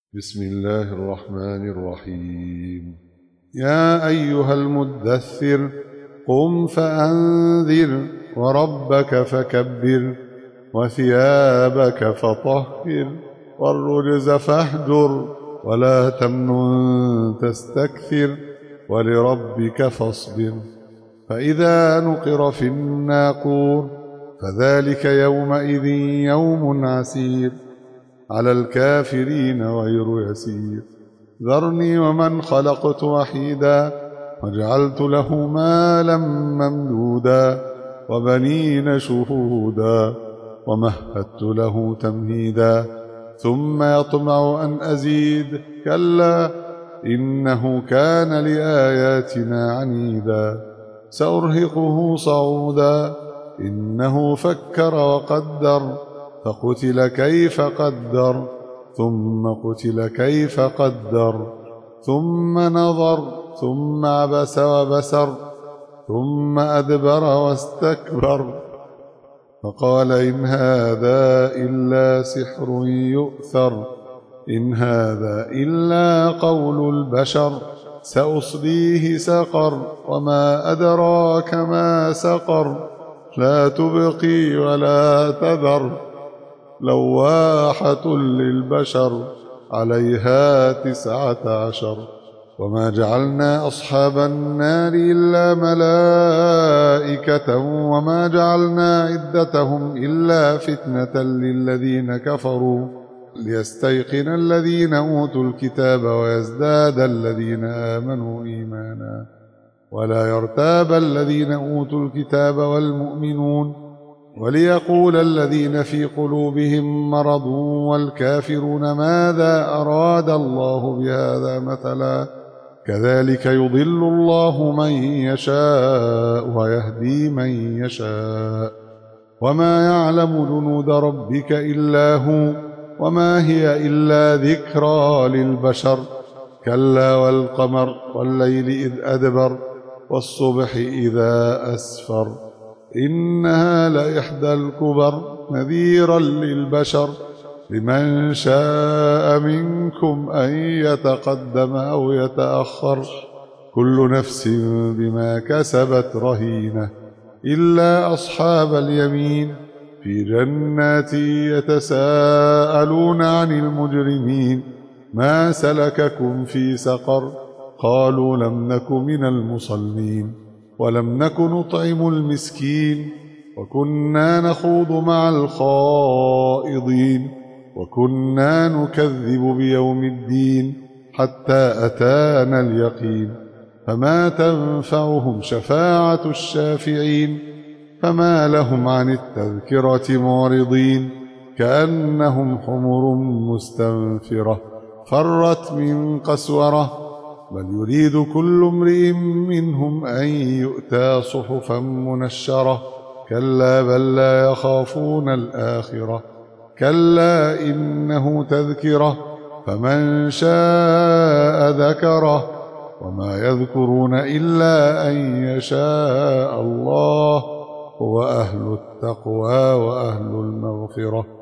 بسم الله الرحمن الرحيم. يا أيها المدثر قم فأنذر وربك فكبر وثيابك فطهر والرجز فاهجر ولا تمنن تستكثر ولربك فاصبر. فإذا نقر في الناقور فذلك يومئذ يوم عسير على الكافرين غير يسير. ذرني ومن خلقت وحيدا وجعلت له مالا ممدودا وبنين شهودا ومهدت له تمهيدا ثم يطمع أن أزيد كلا إنه كان لآياتنا عنيدا سأرهقه صعودا إنه فكر وقدر فقتل كيف قدر ثم قتل كيف قدر ثم نظر ثم عبس وبسر ثم أدبر واستكبر فقال إن هذا إلا سحر يؤثر إن هذا إلا قول البشر سأصليه سقر وما أدراك ما سقر لا تبقي ولا تذر لواحة للبشر عليها 19 وما جعلنا أصحاب النار إلا ملائكة وما جعلنا عدتهم إلا فتنة للذين كفروا ليستيقن الذين أوتوا الكتاب ويزداد الذين آمنوا إيمانا ولا يرتاب الذين أوتوا الكتاب والمؤمنون وليقول الذين في قلوبهم مرض والكافرون ماذا أراد الله بهذا مثلا كذلك يضل الله من يشاء ويهدي من يشاء وما يعلم جنود ربك إلا هو وما هي إلا ذكرى للبشر كلا والقمر والليل إذ أدبر والصبح إذا أسفر إنها لإحدى الكبر نذيرا للبشر لمن شاء منكم أن يتقدم أو يتأخر كل نفس بما كسبت رهينة إلا أصحاب اليمين في جنات يتساءلون عن المجرمين ما سلككم في سقر قالوا لم نك من المصلين ولم نك نطعم المسكين وكنا نخوض مع الخائضين وكنا نكذب بيوم الدين حتى أتانا اليقين فما تنفعهم شفاعة الشافعين فما لهم عن التذكرة معرضين كأنهم حمر مستنفرة فرت من قسورة بل يريد كل امرئ منهم أن يؤتى صحفا منشرة كلا بل لا يخافون الآخرة كلا إنه تذكرة فمن شاء ذكره وما يذكرون إلا أن يشاء الله هو أهل التقوى وأهل المغفرة